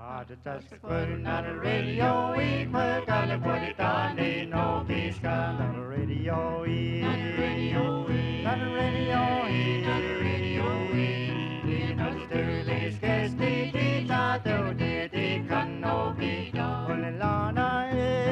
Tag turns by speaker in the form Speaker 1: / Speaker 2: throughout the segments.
Speaker 1: Not a radio, we put on the body down in no peace, not a radio, not a radio, not a radio, not a radio, not a sterling, scarce the data, though the can no be done. Only Lana,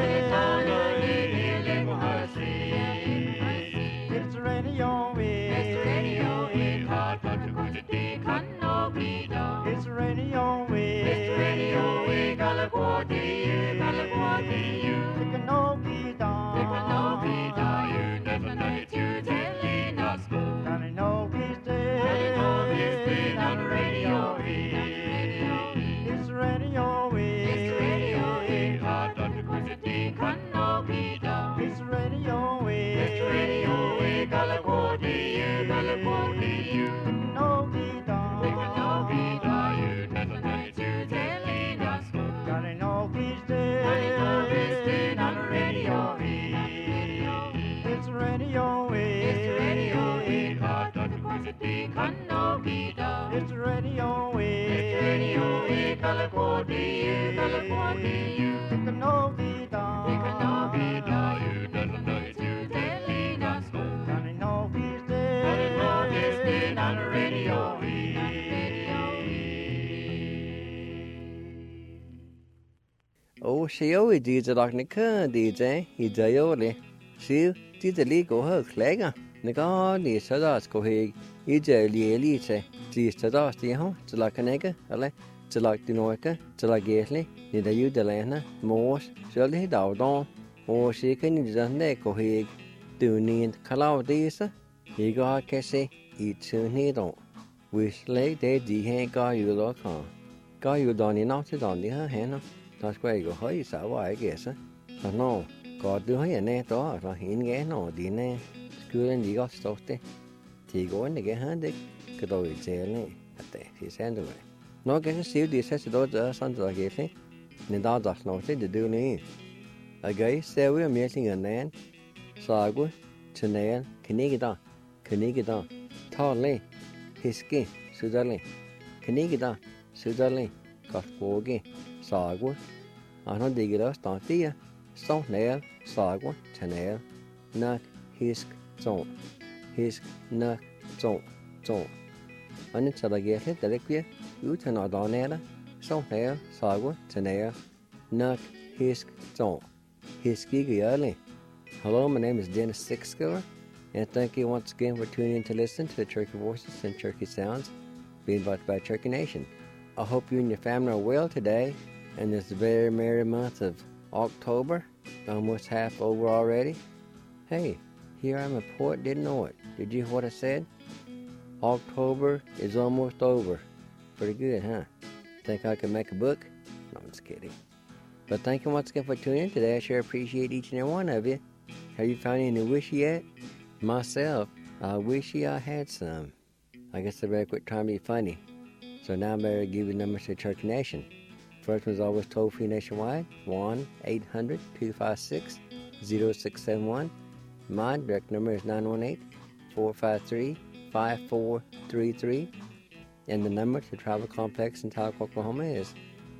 Speaker 1: it's radio, it's radio, hard but to go to the can no be done. It's radio, it's radio, California, it can no be done. It can no be done. You never know it, you telling us more. Can it no be stay? On the radio, it's radio, it's radio, hard but to go to the can no be done. It's radio, California, California, it can no be done. It can no be done. You never know it, you telling us more. Can it no be stay? On the radio, it's radio, it's radio, hard but to go to the can no be done. It's radio, California, California, it can no be done. It can no be done. You never know it, you telling us more. Can it no be stay? Can it no be stay on the radio?
Speaker 2: Ô xíu thì đi cho đọc này cơ đi chứ thì giờ vô đi xíu đi cho lý của hơi khỏe à này có đi sau đó có hệ ý giờ lý chứ đi sau đó thì không cho là cái này cơ là cho là đi nói cơ cho là ghét đi thì đã yêu được lại nè mua cho lấy đầu đó ô xíu cái này giờ này có hệ từ niên khá lâu đi sao thì có cái gì ít chưa này đó vì lấy để gì hay có yêu đó không có yêu đó thì nó sẽ đòn đi hết nó nó quay của hơi sợ quá kìa sao nó có đứa hơi nè đó rồi hiện ghé nó đi nè cứ lên gì có sốt thế thì có này cái hết đấy cái đôi chế này thì xem được vậy nói cái xíu đi sẽ đó giờ xong rồi cái thế nên đó đặt nó sẽ được đưa này ở cái xe với miếng sinh ở nè sao quá chân này cái đó thò lên hiski sửa lên cái đó sửa lên có cố cái sao quá nó đi cái đó tao tí à xong nè sao quá chân nè nắc hisk nắc trộn anh ấy sẽ ghé hết cái kia ưu chân nó đó nè đó xong nè sao quá chân nè nắc hisk trộn hiski cái này. Hello, my name is Dennis Sixskiller, and thank you once again for tuning in to listen to the Turkey Voices and Turkey Sounds being brought by Turkey Nation. I hope you and your family are well today in this very merry month of October, almost half over already. Hey, here I'm a poet, didn't know it. Did you hear what I said? October is almost over. Pretty good, huh? Think I can make a book? No, I'm just kidding. But thank you once again for tuning in today. I sure appreciate each and every one of you. Have you found any wish yet? Myself, I wish I had some. I guess I better quit trying to be funny. So now I better give you numbers to Turkey Nation. First one's always toll-free nationwide, 1-800-256-0671. My direct number is 918-453-5433. And the number to Travel Complex in Tahlequah, Oklahoma is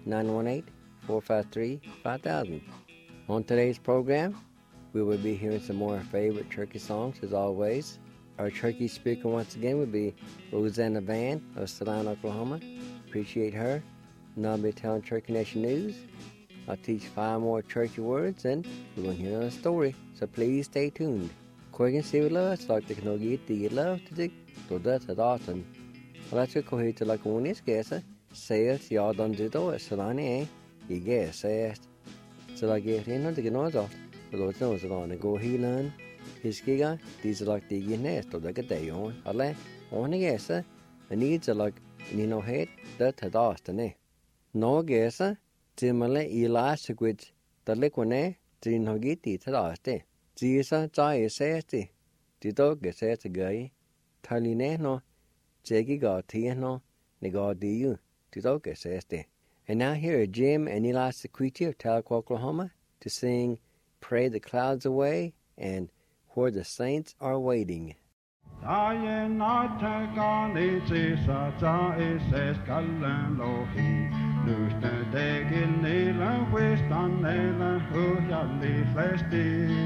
Speaker 2: 918-453-5000. On today's program, we will be hearing some more favorite Turkey songs as always. Our Turkey speaker once again will be Rosanna Van of Salina, Oklahoma. Appreciate her. And I'll be telling Turkey Nation news. I'll teach 5 more Turkey words and we're going to hear a story. So please stay tuned. Quick and see what love, like the can get the love to dig to that at often. Well, that's a cohete to like one is guess. Says y'all done do it, Salina, eh? You guess, says. So I get in on the nose off. The Lord knows it on the go he learn. His giga, these are like the nest of the good day on. I let on a guess, the needs are like, you know, head that had asked, eh? No guess, Timale elastic with the liquid, Tin Hogiti had asked, eh? Jesus, Jai says, the dog says the guy, Taline no, Jaggy got tea no, the god do you, the dog says, the. And now here are Jim and Elastic Creature of Tahlequah, Oklahoma to sing Pray the Clouds Away and Where the Saints Are Waiting.
Speaker 1: Daien nattagani sisa sa ises kallan lohi. Lysten tegin niillä huistan neillä huhjalli flesti.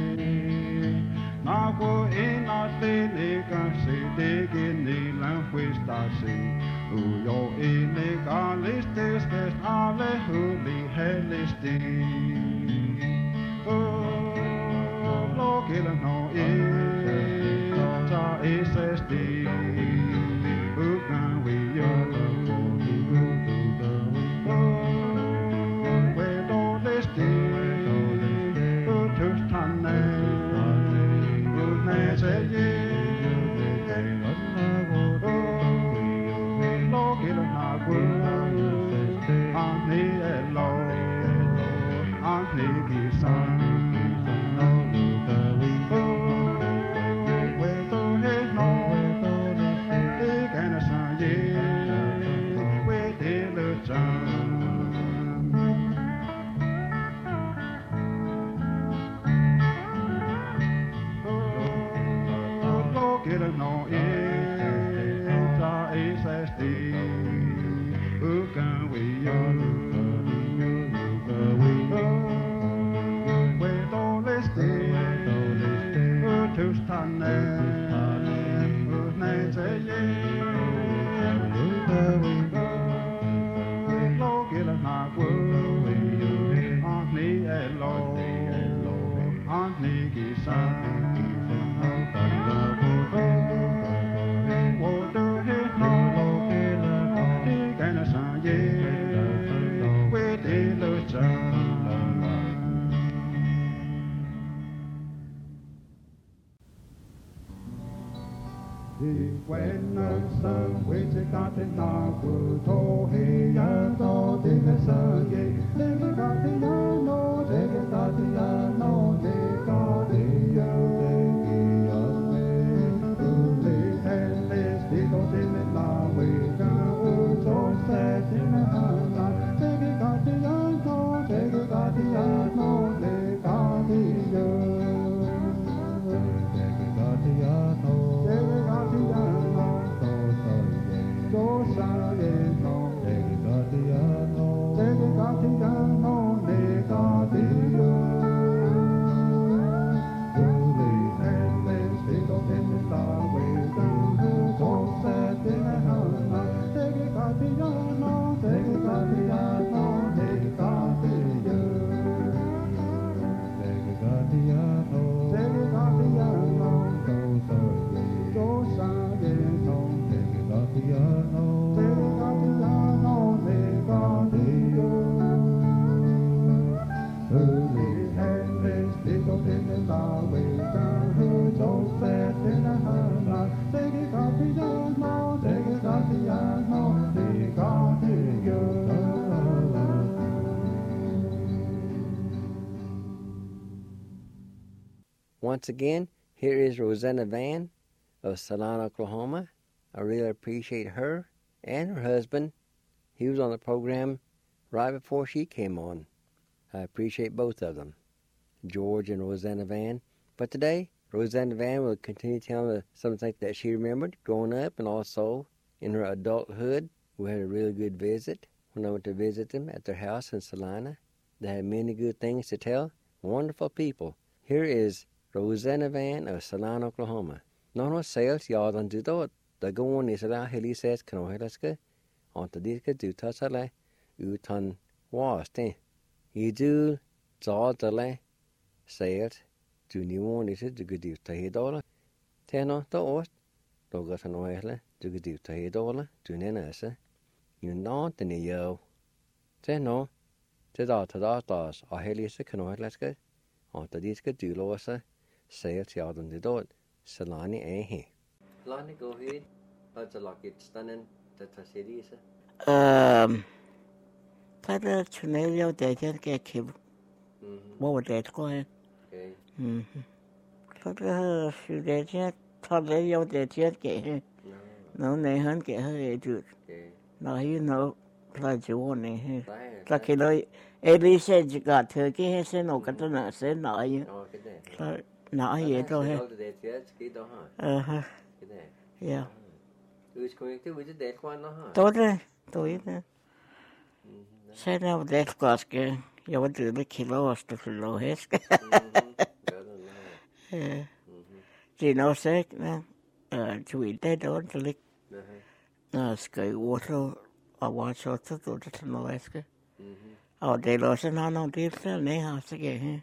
Speaker 1: Naku inatlinikasi tegin niillä huistasi. Ujo illegalististes alle huli hellisti. Lokilla no sa isesti. Ukan vi yo.
Speaker 2: Once again, here is Rosanna Van of Salina, Oklahoma. I really appreciate her and her husband. He was on the program right before she came on. I appreciate both of them, George and Rosanna Van. But today, Rosanna Van will continue telling us something that she remembered growing up and also in her adulthood. We had a really good visit when I went to visit them at their house in Salina. They had many good things to tell. Wonderful people. Here is Rosanna Van of Salina, Oklahoma. No sales yadan du dot. The go on is a hilly says canohelaska. On the disca do tasale. Utan was ten. You do Zaldale sales. Do new one is it to good you $10. Teno the ost. Dogas and oil to good you $10 to nenasa. You not in the yo. Teno. Tada tadas a hilly canohelaska. On the disca do losa. Sales yadan du dot. Salani eh. Lani go ahead. That's a lock it stunning. That's a series.
Speaker 3: Para chunelio de que kib. What that going?
Speaker 2: Okay.
Speaker 3: Para shudeja toleo de que. No, they hunt get her dude.
Speaker 2: Okay.
Speaker 3: Now you know, like you want it. Like you know, Abby said you got turkey, he said no, got to say no, you.
Speaker 2: Oh, good day.
Speaker 3: No, you don't have.
Speaker 2: Uh huh. cái này.
Speaker 3: Yeah.
Speaker 2: Con cái với đẹp quá nó hả?
Speaker 3: Tốt đấy, tốt đấy. Sẽ nào đẹp quá cái, giờ vẫn được kilo kilo hết. Chỉ nó sẽ chú ý tới đó cho lịch. Cái water, water tó nó hết cái. Det låser någon till så nej har så ge.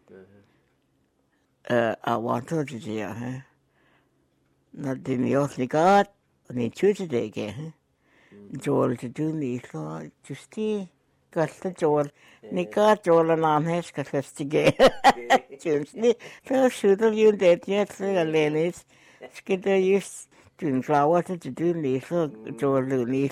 Speaker 3: Want to det. När det ni åt ni chute det ge. Joel to do ni så justi kasta Joel ni ka Joel nan häst ka fast ge. Just ni så skjuter ju det jag så alenis. Ska det just din flower to do ni så Joel ni.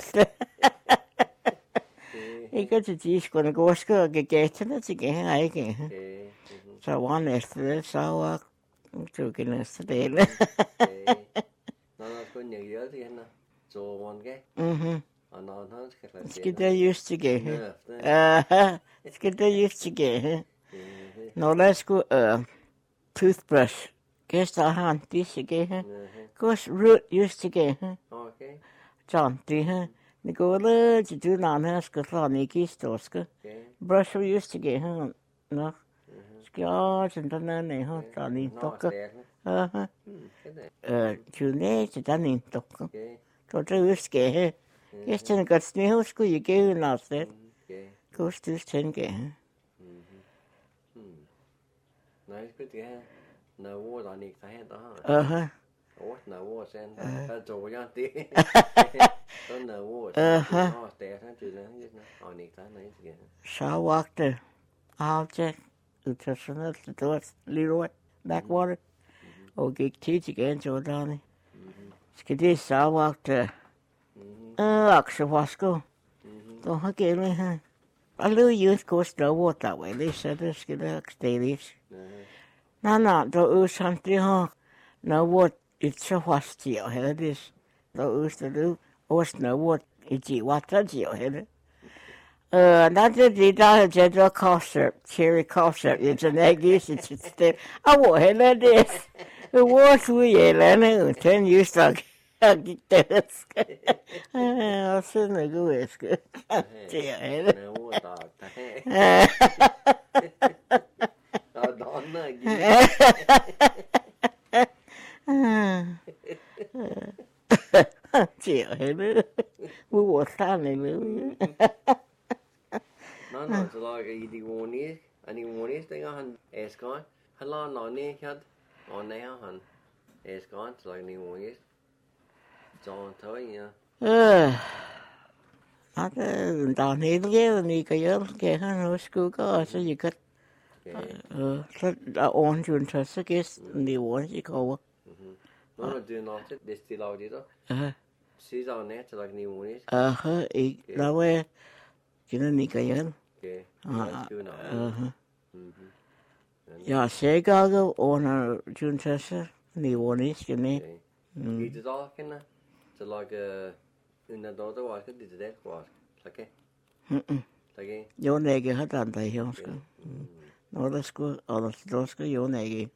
Speaker 3: Ikke til de skulle gå og gætte til gætte ikke. Så var næste så var du næste del.
Speaker 2: Nó có nhiều thì nó cho món cái. Nó
Speaker 3: skal der just til gætte. Skal der just til gætte. Når der skulle toothbrush. Gæster han det til gætte. Goes root just til gætte.
Speaker 2: Okay.
Speaker 3: John det her. Ni går le til du nan skal få ni kistoske. Brush we used to get her. No. Skal sådan der nej ha der ni tokke. June til der ni tokke. Så det skal her. Jeg tænker godt snæv skulle jeg give noget sted. Kostus tænke.
Speaker 2: Nej, skal det her. Når hvor der ni der der. Når hvor sen. Der tog jeg det. Đó là vô nó té sang từ đó như nó này ta này gì
Speaker 3: sao waktu object ultrasonic to little backwater okay teach again so down skidi sao waktu akshwasco to hakele ha a little youth course the water way they said this skidi stages na to something ha no what it's a hostile here this to do Også noget, i var der jo hele. Når det der er det concert, cherry concert, det er ikke lige til sted. Og hele det. Det var så jævlende, den just og gik der. Og så noget god det er hele. Chịu hết nữa, mua sao này nữa.
Speaker 2: Nó chỉ là cái đi mua ní, anh mua ní cái hắn escort, hắn lo nói ní hết, on này hắn escort lại đi mua ní, cho thôi nha.
Speaker 3: Nó đào ní cái ní cái hắn nó school có sao gì hết. Là on chuẩn thật sự cái ní on gì có.
Speaker 2: Nó là chuyện nó sẽ destilado đi đó. Xí dầu nè, cho lại nhiều muối.
Speaker 3: Ý, đó về, chỉ là ní cái hơn. Ja, sikkert under Juntas, Nivånis,
Speaker 2: Í đó cái nè, cho lại under đó đó var cái gì det var, lake. Lake.
Speaker 3: Jo nege har den der her, skal. Når der skulle, og der skal jo nege.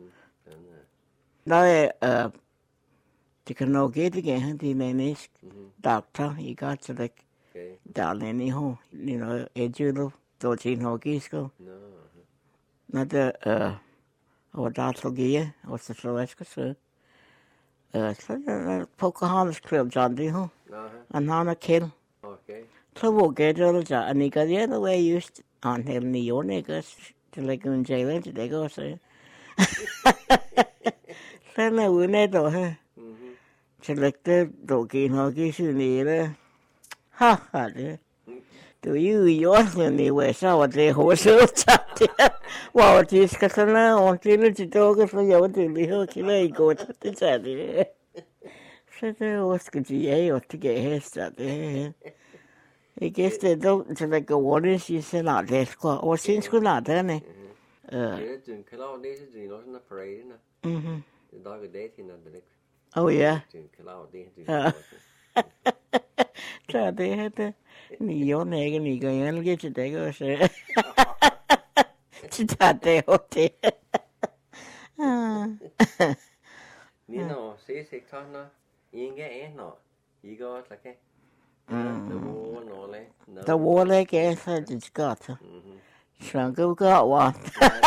Speaker 3: Nej, det kan nok ikke igen, det er mennesk. Doktor, I godt til det. Der er en i ho, ni noget edjulu, då til en hogisko. Når det og der til gie, og så slovæske så. Så Pocahontas Club John det ho. Han har en kill. Så hvor gætter det så, og ni kan det way just on him ni jo nikkes til at kunne jail til det går så. Så er ude då her. Til at det då give hogisko ni det. Ha det. Du jo ni så var det hos det. Wow, det skal sådan og det til dog så jeg det lige killer I går det så det. Så det også skal de jo til at heste det. Jeg gæste dog til at gå rundt i sådan noget det skulle og synes skulle lade det ne.
Speaker 2: Det er en klar det er det også en parade ne. Det der det hende det.
Speaker 3: Oh ja.
Speaker 2: Det er klar det.
Speaker 3: Så det heter ni jo ikke ni kan jo ikke til det også. Til det.
Speaker 2: Ni no se ton no. Inge no. Igo like. The war no le.
Speaker 3: The war like it's got. Shrunk got one.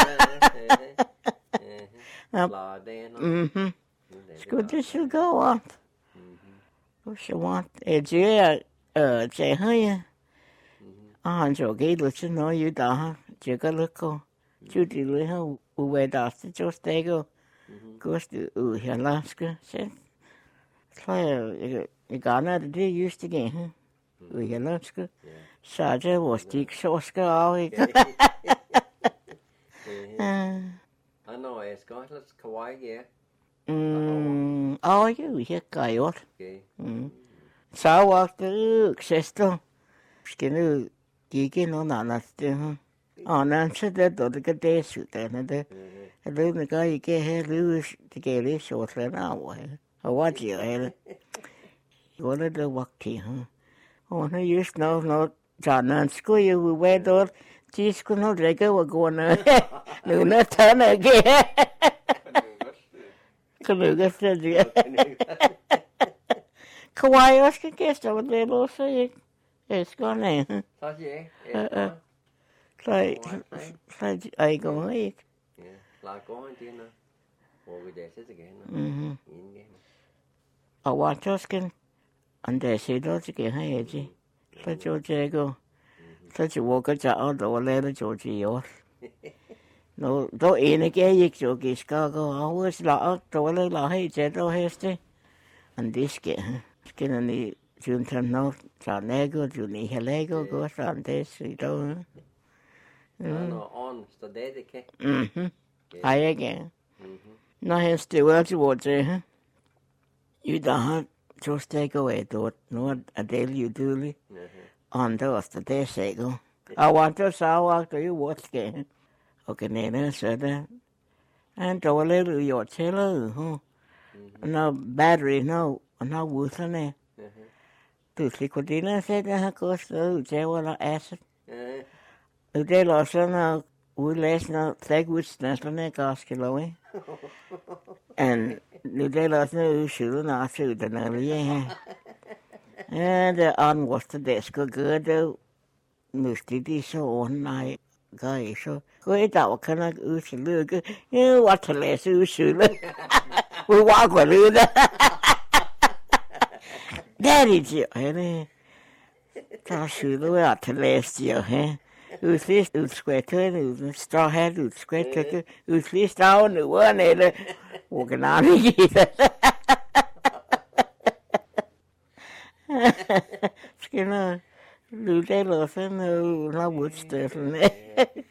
Speaker 2: La de no.
Speaker 3: Good to should go on. What she want? It's Jay Hay. Joe Gable to know you da. Jigga look. Judy Lil, who went after just they go. Goes to Alaska. Said, you got another day used to get, huh? Alaska. Saja was Dick Soska.
Speaker 2: I know it's got let's Kawaii,
Speaker 3: Oh, you hear Coyote.
Speaker 2: Okay.
Speaker 3: So walked the sister. Skin geeking on that. On answer that, or the good day suit, and the little guy you get here, lose to get it short an hour. I watch you, eh? You wanted to walk tea, huh? Oh, no use no, John and school you will wear door. Geez, could not regular were going on. No, not turn again. Kaluga said, yeah. Kawaii, I should guess I would let us say it's gone in. I go
Speaker 2: Yeah. La going dinner. Or we dash it again.
Speaker 3: I want us can, and they say, don't get hey, let your jago. Let you walk at your outdoor letter, Georgie. No, don't in a gay, Georgie Chicago. I was locked, toilet, la hey, Jedo hasty. And this get, skin in the Juntan North, San Nego, Juni Helego, goes on this, you don't.
Speaker 2: No, on, so dedicate.
Speaker 3: I again. No, he's still towards it. You don't just take away, though, no, a daily you do. On those, the day say go. I want to saw after you watch game. Okay, Nana said that. And to a little your tailor, huh? No battery, no wood on there. To Slicodina said that, goes to Jawala acid. They lost on we last no take which national Gaskilo. And they lost no shoe, not suit and early. And the on was the desk good, Musty so on night. Guy, so great out can I look? You what to less you should. We walk with you. Daddy's you, eh? That's you the way out to last you, eh? Who's this? Who's squatter? Who's straw hat? Who's squatter? Who's this down the one? Walking on it. Skinner. Lưu đây là phải nó bút tờ này.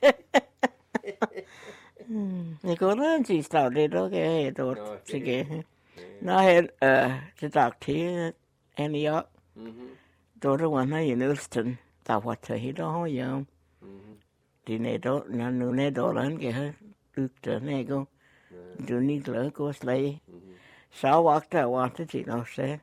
Speaker 3: Này có nó chỉ tạo đây đó cái đồ gì cái nó hay chỉ tạo thì Antioch đồ đó quan hay Houston tạo hoạt thời đó không giờ thì này đó nó này đó là cái hết được trở này không dù như lỡ có lấy sáu hoạt thì chỉ nó sẽ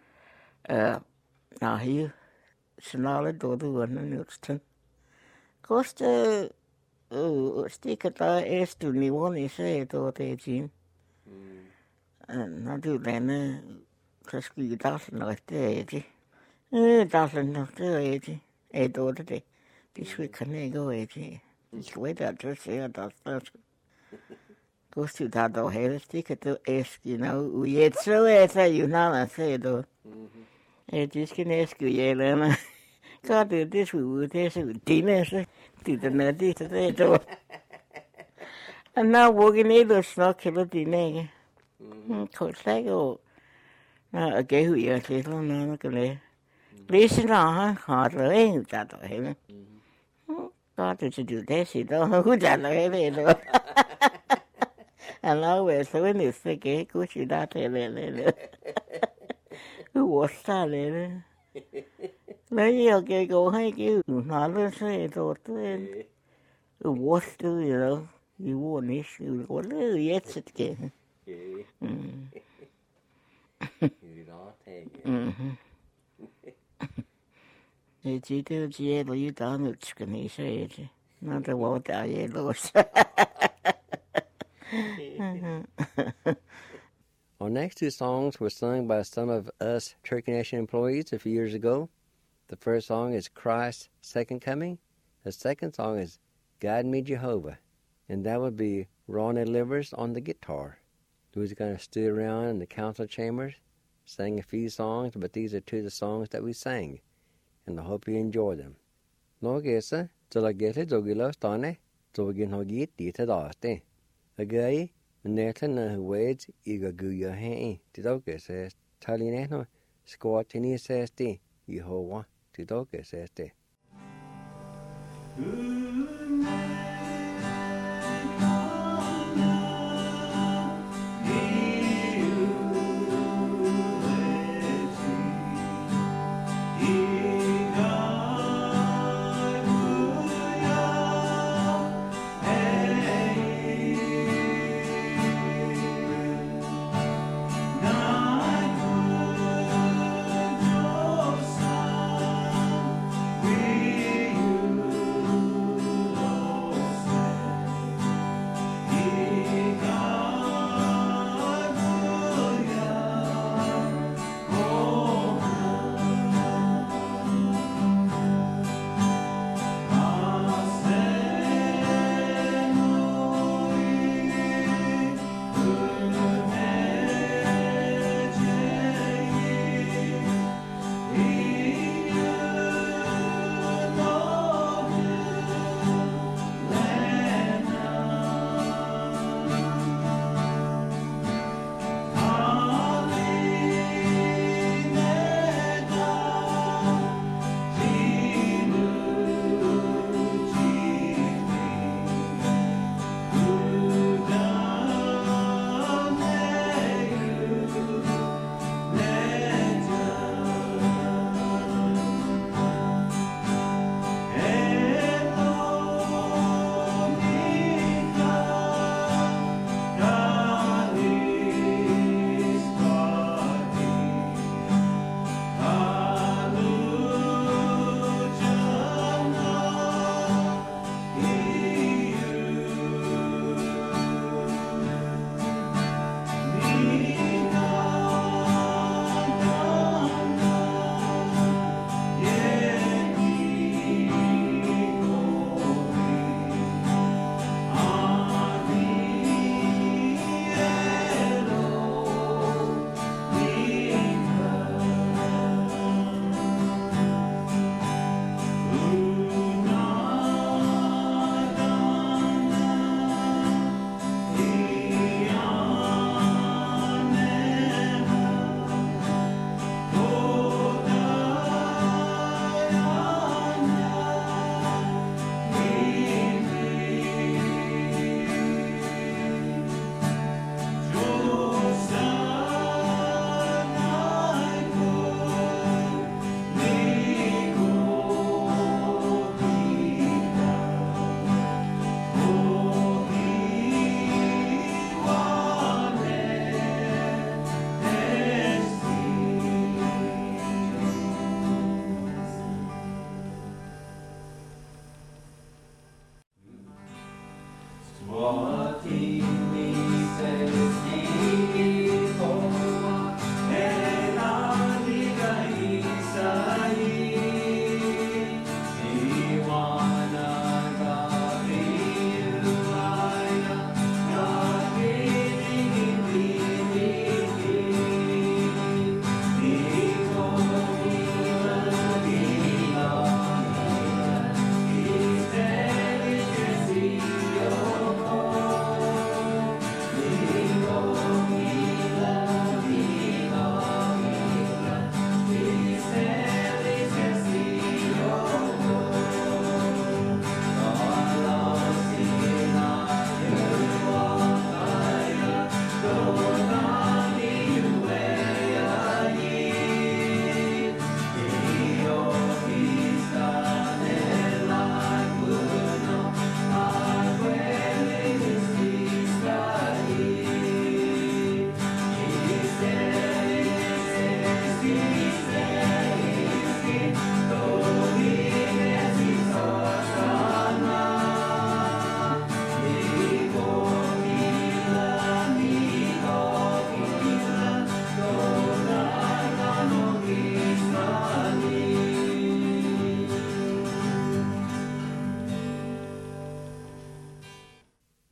Speaker 3: nào hiểu Snarly do the one in Houston. Costa stick at the to me one is a daughter, Jim. And not do then, Cresky doesn't like the age. Doesn't like the age. A daughter, this week can go age. It's way that just say that. Goes to that or hair stick at the ask, you know, we ate so as you know, I say though. I just can ask you, Yelena. God, this we this dinner to the nutty today. And now walking in the snock of the dinner. Coach like, oh, now a gay who you're little, no, listen on, hard ain't that way. God, to do this, you don't know who that way. And now we're so in this gay, go see that. Who was that? Lấy nhiều cái cô hay kêu nó lên xe rồi tới what do you know you want this you want to yes it kì
Speaker 2: đó thế
Speaker 3: thì chỉ tiêu chỉ là you đó được cái này xe chứ nó đã bỏ trả về luôn.
Speaker 2: On next two songs were sung by some of us Cherokee Nation employees a few years ago. The first song is Christ's Second Coming. The second song is Guide Me Jehovah. And that would be Ronnie Livers on the guitar. Who's going to stay around in the council chambers, sing a few songs, but these are two of the songs that we sang. And I hope you enjoy them. Nå gesa, til a gete dogila stane, to begin hogit dita daste. A gay, Nathan na wades iga guya hei, tidoke says, Talineno, squatini says te, Yehovah, tidoke says te.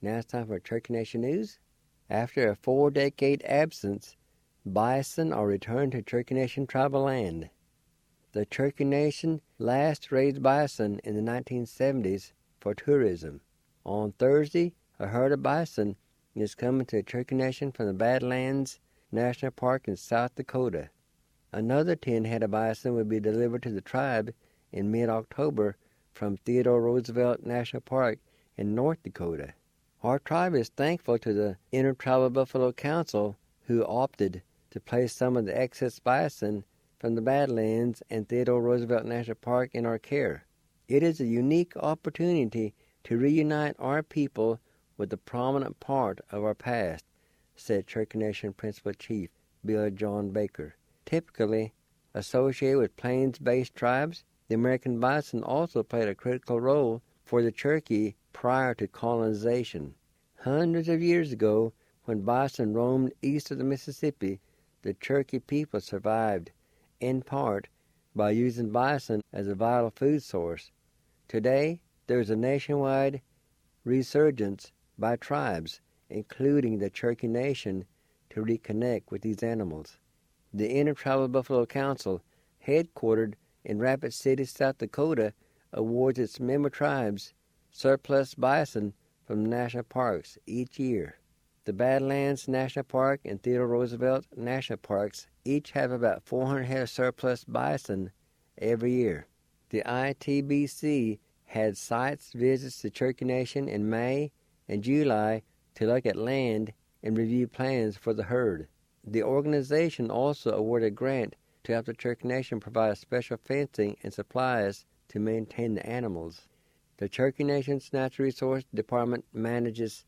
Speaker 2: Now it's time for Cherokee Nation News. After a 4-decade absence, bison are returned to Cherokee Nation tribal land. The Cherokee Nation last raised bison in the 1970s for tourism. On Thursday, a herd of bison is coming to the Cherokee Nation from the Badlands National Park in South Dakota. Another 10 head of bison will be delivered to the tribe in mid-October from Theodore Roosevelt National Park in North Dakota. Our tribe is thankful to the Intertribal Buffalo Council, who opted to place some of the excess bison from the Badlands and Theodore Roosevelt National Park in our care. It is a unique opportunity to reunite our people with a prominent part of our past, said Cherokee Nation Principal Chief Bill John Baker. Typically associated with plains-based tribes, the American bison also played a critical role for the Cherokee prior to colonization. Hundreds of years ago, when bison roamed east of the Mississippi, the Cherokee people survived, in part, by using bison as a vital food source. Today, there is a nationwide resurgence by tribes, including the Cherokee Nation, to reconnect with these animals. The Intertribal Buffalo Council, headquartered in Rapid City, South Dakota, awards its member tribes surplus bison from national parks each year. The Badlands National Park and Theodore Roosevelt National Parks each have about 400 head of surplus bison every year. The ITBC had sites visits to Cherokee Nation in May and July to look at land and review plans for the herd. The organization also awarded a grant to help the Cherokee Nation provide special fencing and supplies to maintain the animals. The Cherokee Nation's Natural Resource Department manages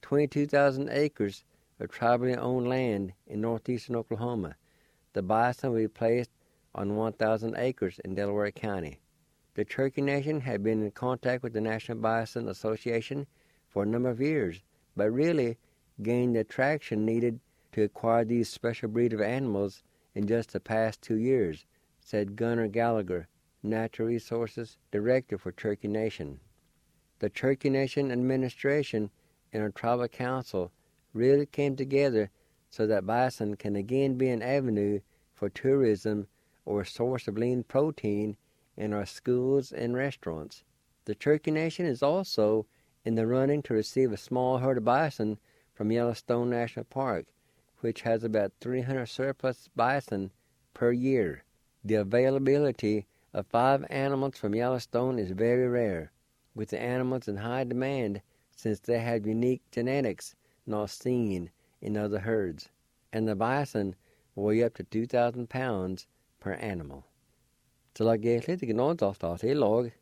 Speaker 2: 22,000 acres of tribally owned land in northeastern Oklahoma. The bison will be placed on 1,000 acres in Delaware County. The Cherokee Nation had been in contact with the National Bison Association for a number of years, but really gained the traction needed to acquire these special breed of animals in just the past 2 years, said Gunnar Gallagher, Natural Resources Director for Cherokee Nation. The Cherokee Nation administration and our tribal council really came together so that bison can again be an avenue for tourism or a source of lean protein in our schools and restaurants. The Cherokee Nation is also in the running to receive a small herd of bison from Yellowstone National Park, which has about 300 surplus bison per year. The availability of 5 animals from Yellowstone is very rare, with the animals in high demand since they have unique genetics not seen in other herds, and the bison weigh up to 2,000 pounds per animal. Til å gætle til nå dalt I lag.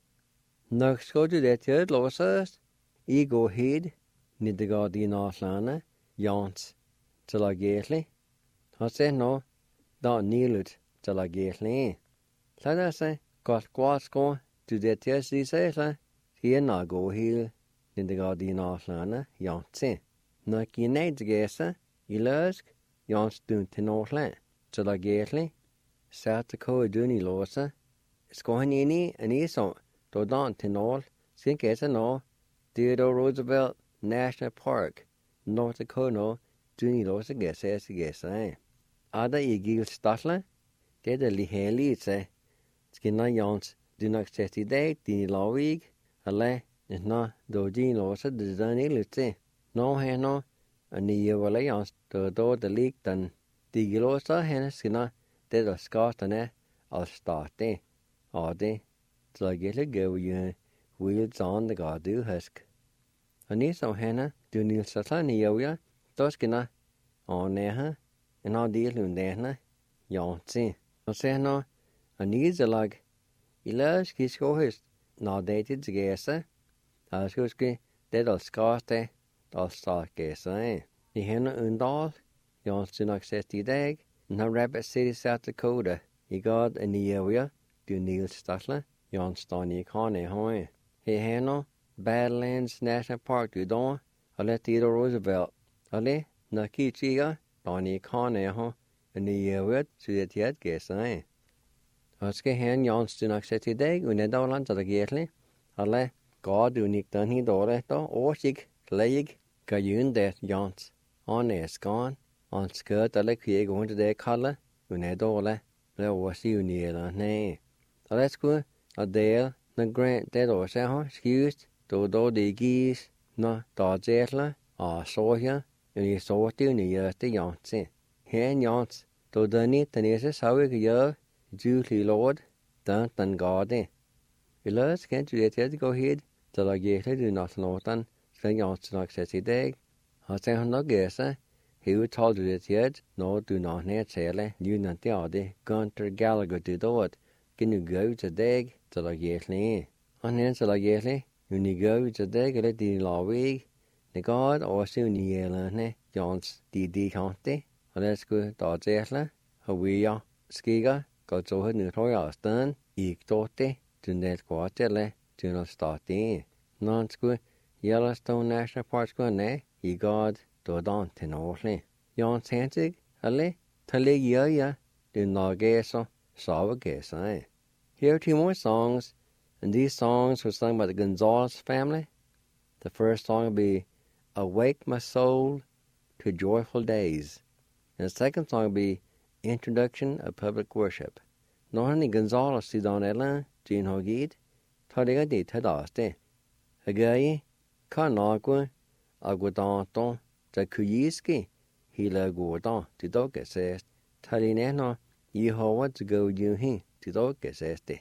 Speaker 2: Nok skal du det til låses. I går hid, niddegaard I Norslande, Jans, til å gætle. Han ser nå, da nylut til å gætle. Så det seg, godt skå, du det til si seg, hier na går hid, niddegaard I Norslande, Jans. Nok I neidgæse, I løsk, Jans dun til Norslande, til å gætle. South Dakota dun I låse. Skohen inni en iso, do dan til Nord, skinkese nå, Theodore Roosevelt National Park, North Dakota, dun I låse gæse. Ada I gil statle, det li helitse, skinna Jans, du nok sett I deg, din I lavig, alle, nå, do din låse, du dan I lutse. Nå henne, en I jøvele Jans, do det lik den, de gilåse henne skinna, det da skatene, al state. Adi, til å gille gå jo wheels on the god du husk. Og ni så henne, du nilsatla ni joja, da skina, og neha, en av de lundene, jansi. Og se nå, og ni zelag, I løs kiskohus, nå det til gæse, og skuske, det da skate, da stak gæse. I henne undal, jansi nok sett I deg, nå Rapid City, South Dakota, I god en ni joja, du Neil Statler, Jan Stani Kane Hoy. He Hano, Badlands National Park du Don, Ale Theodore Roosevelt, Ale, Naki Chiga, Stani Kane Ho, and the Yewit, Sudet Gessay. Oske Hen Jan Stunak City Day, Unedolan to the Gately, Ale, God unique done he dore, or sick, leig ga yún de jans on scan on skirt alle kvieg under de kalle une dole le wasi uniela ne let's go a del na grant de do se ha excused do de gis na da jetla a soja uni sorti uni yste jans hen jans do dani tenese sawe ge Julie Lord dan gade Ilas can't you get go ahead till I get do not know then thing on to not say day I say no guess he would told you it yet no do not net say you not the ode Gunter Gallagher do it can you go to day till I get ne on then till I get you need go to day get the law week the god or soon yela ne Johns di county let's go to jetla how we are skiga go to her new royal stern ik tote to net quarterle to not start in non school Yellowstone National Park school ne I god do don tenorle yon santig alle tale ya do not geso saw guess here are 2 more songs and these songs were sung by the Gonzalez family. The first song will be Awake My Soul to Joyful Days and the second song will be Introduction of Public Worship. No honey Gonzalez si don elan Jean Hogid Tadiga di tadaste Agayi Kanagua Agudanton Jakuyiski Hila Gordon to doge says Talineno Yehovah to go you he to doge says de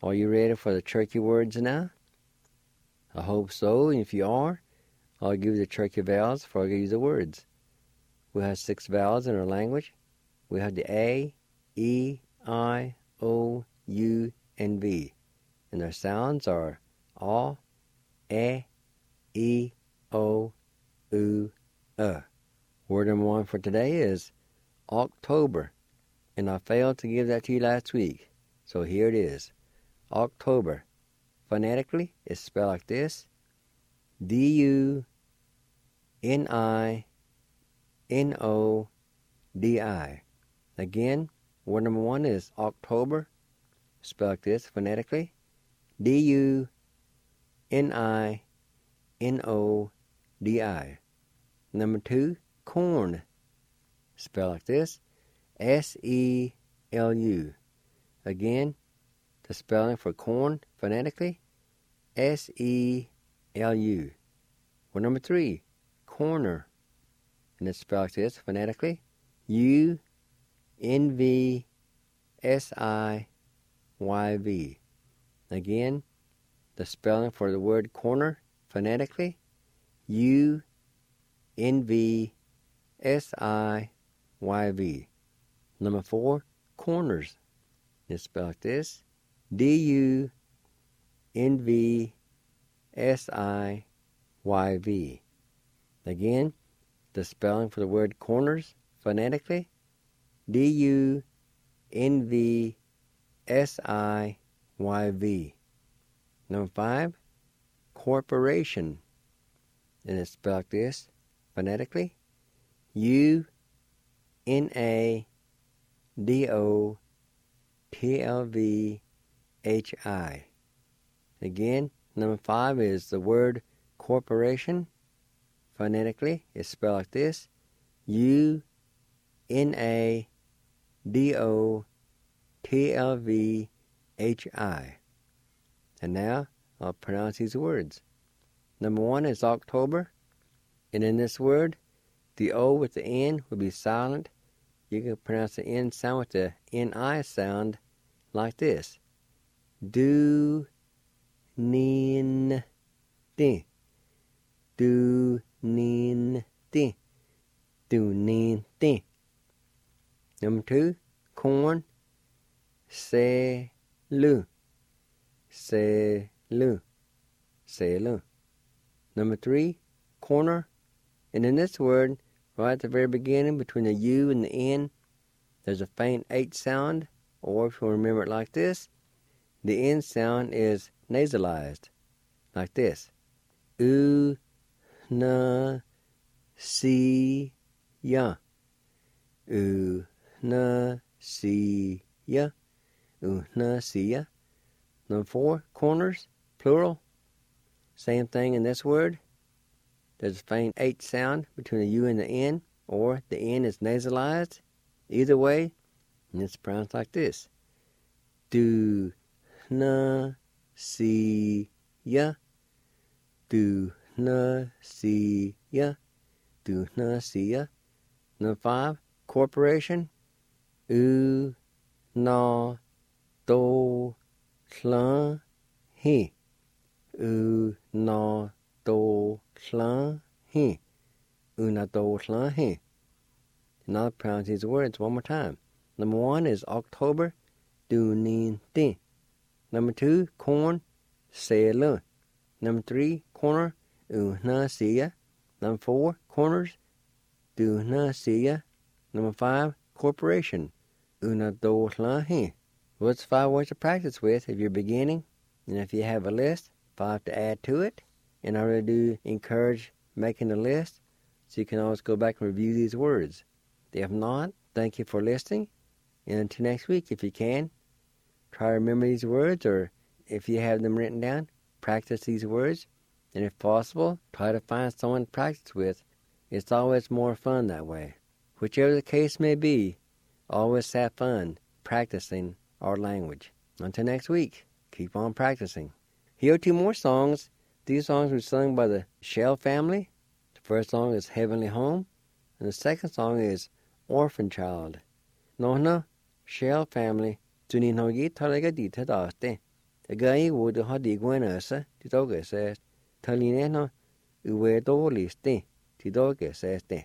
Speaker 2: Are you ready for the Cherokee words now? I hope so, and if you are, I'll give you the Cherokee vowels before I give you the words. We have 6 vowels in our language. We have the A, E, I, O, U, and V. And their sounds are A, E, O, U, Word number 1 for today is October. And I failed to give that to you last week. So here it is. October. Phonetically, it's spelled like this. D-U-N-I-N-O-D-I. Again, word number 1 is October. Spelled like this phonetically. D-U-N-I-N-O-D-I. Number 2, corn. Spelled like this. S-E-L-U. Again, the spelling for corn phonetically. S-E-L-U. Word number 3, corner. And it's spelled like this phonetically. U-N-V-S-I-Y-V. Again, the spelling for the word corner phonetically. U-N-V-S-I-Y-V. Number 4, corners. It's spelled like this. D-U-N-V-S-I-Y-V. Again, the spelling for the word corners phonetically. D-U-N-V-S-I-Y-V. Number 5, corporation. And it's spelled like this phonetically. U-N-A-D-O-T-L-V-H-I. Again, number 5 is the word corporation. Phonetically, it's spelled like this. U-N-A-D-O-T-L-V-H-I. And now, I'll pronounce these words. Number 1 is October. And in this word, the O with the N will be silent. You can pronounce the N sound with the N-I sound like this. Do-nin-ti. Do-nin-ti. Do-nin-ti. Number 2, corn. Se-lu. Se-lu. Se-lu. Number 3, corner. And in this word, right at the very beginning, between the U and the N, there's a faint H sound, or if you remember it like this, the N sound is nasalized, like this. U-na-si-ya. U-na-si-ya. U-na-si-ya. Number 4, corners, plural. Same thing in this word. There's a faint H sound between the U and the N, or the N is nasalized. Either way, and it's pronounced like this. Do-na-si-ya. Do-na-si-ya. Do-na-si-ya. Number 5, corporation. U-na-do-klan-hi. U-na-do-klan-hi. U-na-do-klan-hi. And I'll pronounce these words one more time. Number 1 is October. Do-nin-ti. Number 2, corn. Se-lu. Number 3, corner. U-na-si-ya. Number 4, corners. Do-na-si-ya. Number 5, corporation. U-na-do-klan-hi. Well, it's 5 words to practice with if you're beginning. And if you have a list, 5 to add to it. And I really do encourage making a list so you can always go back and review these words. If not, thank you for listening. And until next week, if you can, try to remember these words, or if you have them written down, practice these words. And if possible, try to find someone to practice with. It's always more fun that way. Whichever the case may be, always have fun practicing our language. Until next week, keep on practicing. Here are 2 more songs. These songs were sung by the Shell family. The first song is Heavenly Home, and the second song is Orphan Child. Nohna, Shell family, tunin hogi talaga dita daste. Gai wo de hadi guenasa, ti doge se talineno, uwe doliste, ti doge se ste.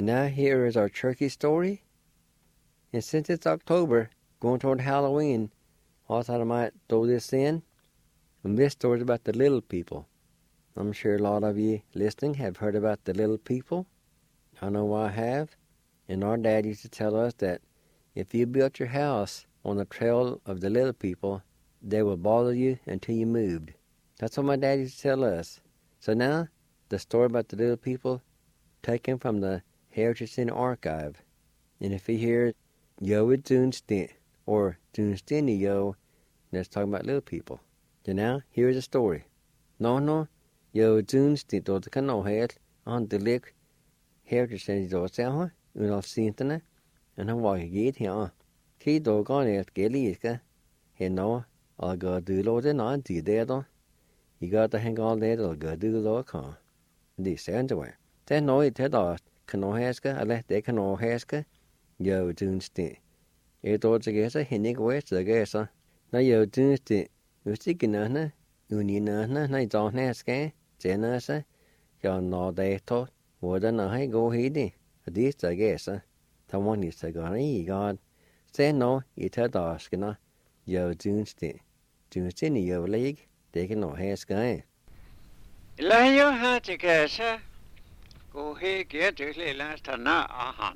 Speaker 2: And now here is our turkey story. And since it's October, going toward Halloween, I thought I might throw this in. And this story is about the little people. I'm sure a lot of you listening have heard about the little people. I know I have. And our dad used to tell us that if you built your house on the trail of the little people, they will bother you until you moved. That's what my dad used to tell us. So now, the story about the little people, taken from the Heritage Center archive. And if you hear Yo is Dunstein, or Dunstein Yo, that's talking about little people. So now, here's the story. No, Yo is Dunstein, to the canoe head, on the lake, Heritage Center, to the Unal Sintana, and I walk a gate here. Key dog on it, Geliska, he no, I'll go do load and on do there. You got to hang all there, I'll go do the car. This sounds away. Then no, it had off, canoe haska, I let the canoe haska, Yo Dunstein. It all together, he nick west the gasser. Now Yo Dunstein, you stick in Nana, Uninana, night don't haska, Jenasa, you're not there taught, what an I go heedy. This I guess, the one is the gun, God. Say no, it had asked, Yo Dunstein. Dunstein, your leg, they can no hair sky.
Speaker 4: Layo had to guess, go here, get to last an hour.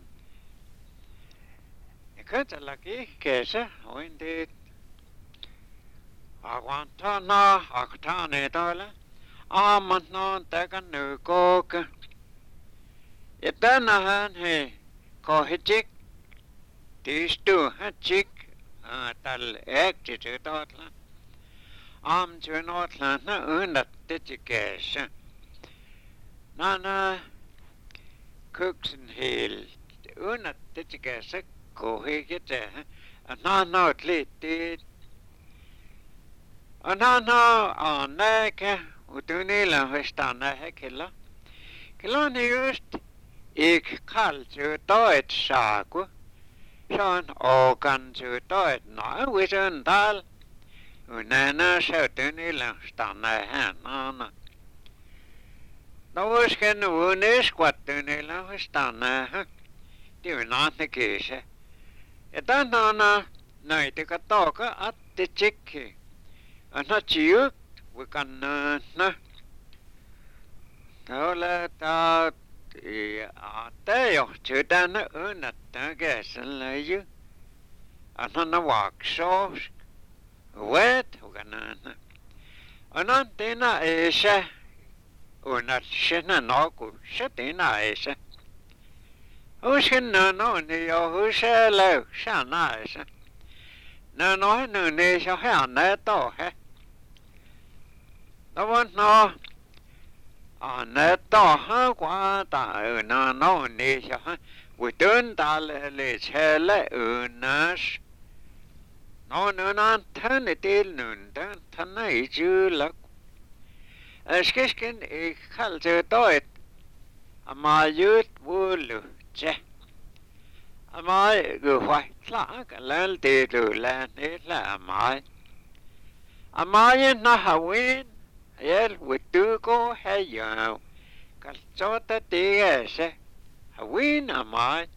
Speaker 4: A cut a lucky guess, when did I want to know, Octane dollar. I'm not taking no coke. It done a hand here, call a chick. These two, a chick, that'll act it to Dortland. I'm to Northland, no, that dedication. Nana cooks and hill, una dedication, go here, get there, and not late did. And now, on neck, who do Nila, who stand a heckler. Kiloni used. Ik kallte døjet sagu, sånn åkanse døjet nøy tal, unna søtten I langstanna hennene. Nå skal noen skvatten I langstanna, det unna kise. Etan nana, nøy det kan tåke at det tjekke, og nå tjuk, vi kan nøyne. Tåle ta, ja, det jo tydende under gassen leie. Og han vaksås. Vet hun kan nøyne. Og når denne ikke, under kjenne noe, så denne ikke. Husk noen og husk løg, kjenne ikke. Når noen ikke herne da, he. Det var noe, Anetta quanta una nonisha, with undale chele unas. Non antanity nundan tanai julak. A skiskin a culture doit. A my youth woolu, che. A my go white clock, a lil de do land it la my. A my na win. Yel with do go hey yo. Calzota diese. A win am I.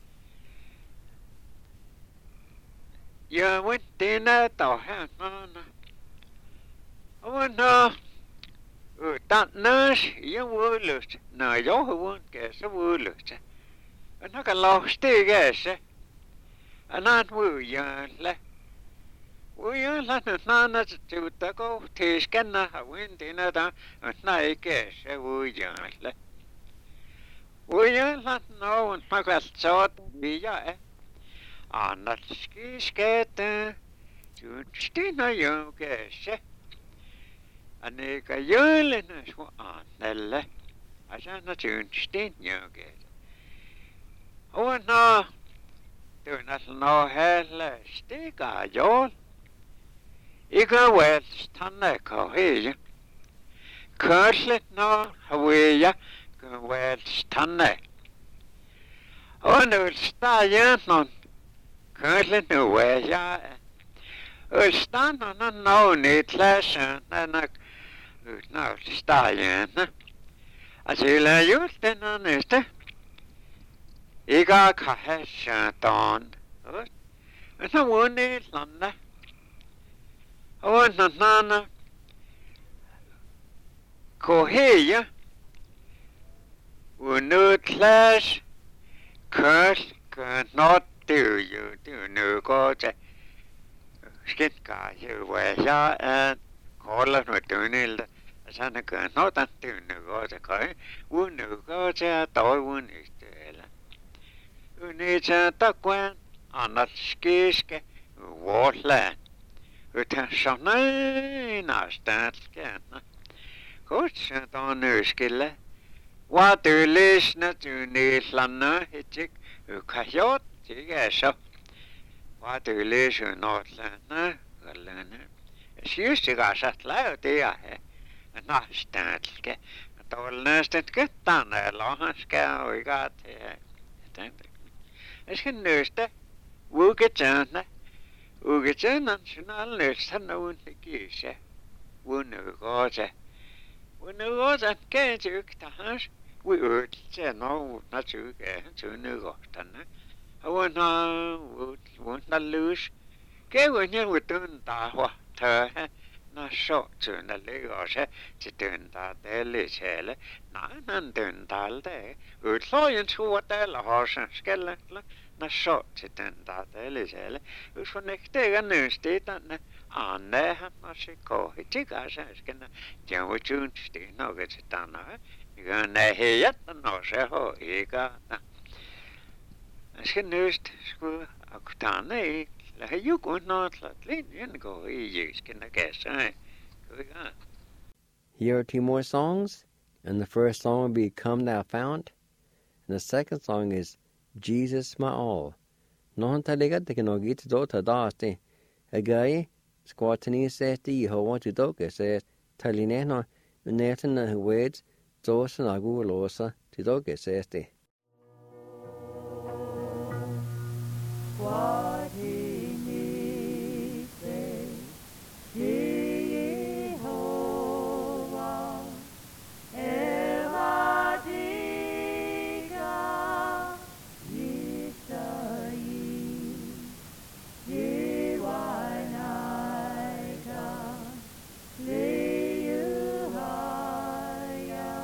Speaker 4: You went dinner to have none. Oh no. That nurse, you would lose. No, you won't guess a wood lose. And I can lost the guess. And not will you let. Will you let the nana to go to scanner a wind dinner down and I guess a wood you let. Will you let know and my got short be ya? I'm not scared to stina you guess. And they got you in a swan, Nella. I shall not stin you guess. Oh no, do not know hell, stick a jol. Ik ga wel stanna kohie. Kurslet no haweja ga wel stanna. Oh no sta je non. Kurslet no weja. Stanna no niet lessen en no sta je. Als je la just en dan is het. Iga kaheshaton. And I won it, Landa. I want Nana. Koheya. Unu clash. Curse. Not do you do no go to skit guy you where ya and call it with doing it. Sana not that do no go to kai. Unu go to toy one is the Unita Takwan on that skiske Warland. Utan Nastandskan. Coach on Nuskilla. What do listen to Nislanna Hitchik? Ukayot, Tigasha. What do listen not Lana? She used to go shut loud, dear. And Nastanske. And all Nastan get down there, long scale we got here. Es geen neuste. Woegetjana. Woegetjana nationaal neuste nou een kiesje. Woenu goze. Woenu goze en keetje ook thuis. We uitje nou natuurlijk toen gosten. Gewoon woont na luus. Ke wanneer we doen daar wat te na zo toen de lego's te doen daar de leeshele. Na dan doen daar de. Uitlooien zo wat de laarzen skellen. Na zo te doen daar de leeshele. Dus van ik tegen nu steeds dan nee maar ze ko. Het is skennen. Ja we doen steeds nog het dan hè. Nee het dan zo ho ik Als je neust school akutane la je kon not la lin go je skennen gas
Speaker 2: Here are 2 more songs, and the first song will be Come Thou Fount, and the second song is Jesus My All. Nohan taligat de no git do ta daste. A guy squatani says the ho to doke says talineno netan na words dos na gulosa to doke says the
Speaker 1: What he needs, Jehovah, Eladika, Yisai, Diwanaika, Liyuhaya,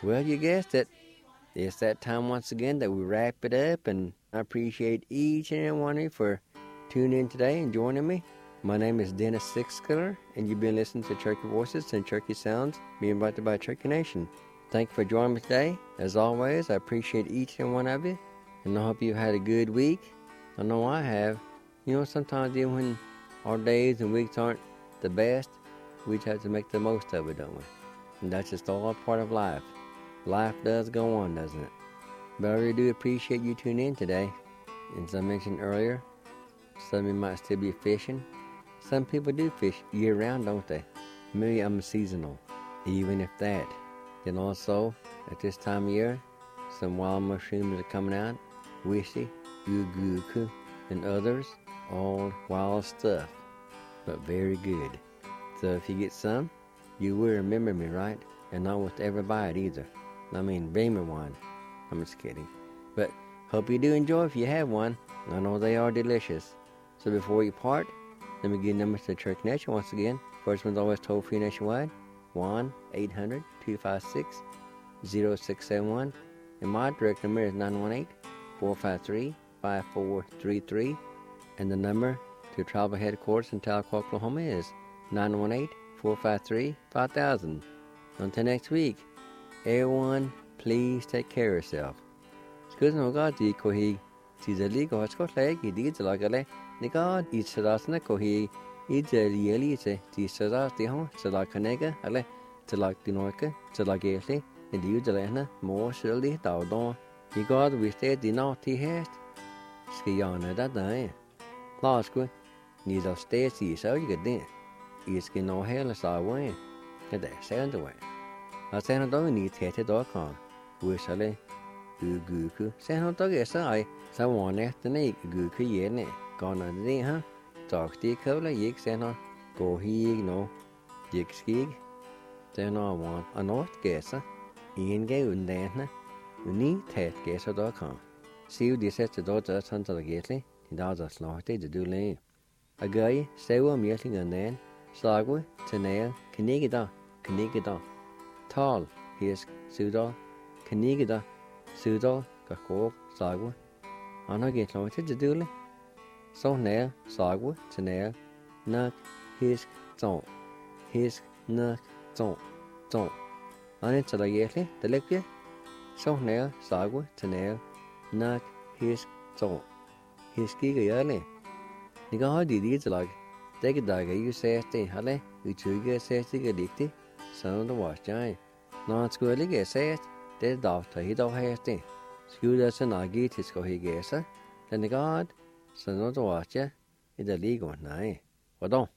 Speaker 2: Well, you guessed it. It's that time once again that we wrap it up, and I appreciate each and every one of you for tuning in today and joining me. My name is Dennis Sixskiller, and you've been listening to Cherokee Voices and Cherokee Sounds being brought to you by Cherokee Nation. Thank you for joining me today. As always, I appreciate each and one of you, and I hope you've had a good week. I know I have. You know, sometimes even when our days and weeks aren't the best, we just have to make the most of it, don't we? And that's just all a part of life. Life does go on, doesn't it? But I really do appreciate you tuning in today. As I mentioned earlier, some of you might still be fishing. Some people do fish year-round, don't they? Maybe I'm seasonal, even if that. Then also, at this time of year, some wild mushrooms are coming out. Wishy, guguku, and others. All wild stuff, but very good. So if you get some, you will remember me, right? And not with every bite either. I mean, bring me one. I'm just kidding. But hope you do enjoy if you have one. I know they are delicious. So before you part, let me give numbers to the Cherokee Nation once again. First one's always toll-free nationwide, 1-800-256-0671. And my direct number is 918-453-5433. And the number to tribal headquarters in Tahlequah, Oklahoma is 918-453-5000. Until next week, everyone, please take care of yourself. Skuzen ogati kohi tizali ko haskotlek idizalagale nikad itsadasna kohi idelieli se tisadas ho salakanega ale salakdinoika salageli indiudalena mo shildi daudon. Igad wiste dinati hest skiyana da dai. Lasku nidal stesi so you get iski no hela sawe kada sandaway. Asenado ni tete.com. Wisale guguku senado gesai sawane tane gugu yene gonna de ha talk ti kola yik seno go hi no yik skig seno want anort gesa inge undena uni tete.com. See you this at the daughter Santa Gately. Daza slaughter to do lane. A guy, sewa meeting and then, slagwe, tenea, canigida, tall, his sudo, canigida, sudo, gakog, slagwe. Anna get slaughter to do lane. So nail, slagwe, tenea, nuck, his, zon, nuck, zon. On it to the yetly, the liquid. So nail, slagwe, tenea, nuck, his, zon. Hiskiga yale. Niga hadi dizalag. Take a dagger you say stay hale. Uchuga says the addicted. Son of the wash giant. Non squirrely get says. There's doctor he don't have to. School doesn't argue his cohigesa. Then the god. Son of the watcher. Is the legal night. What don't?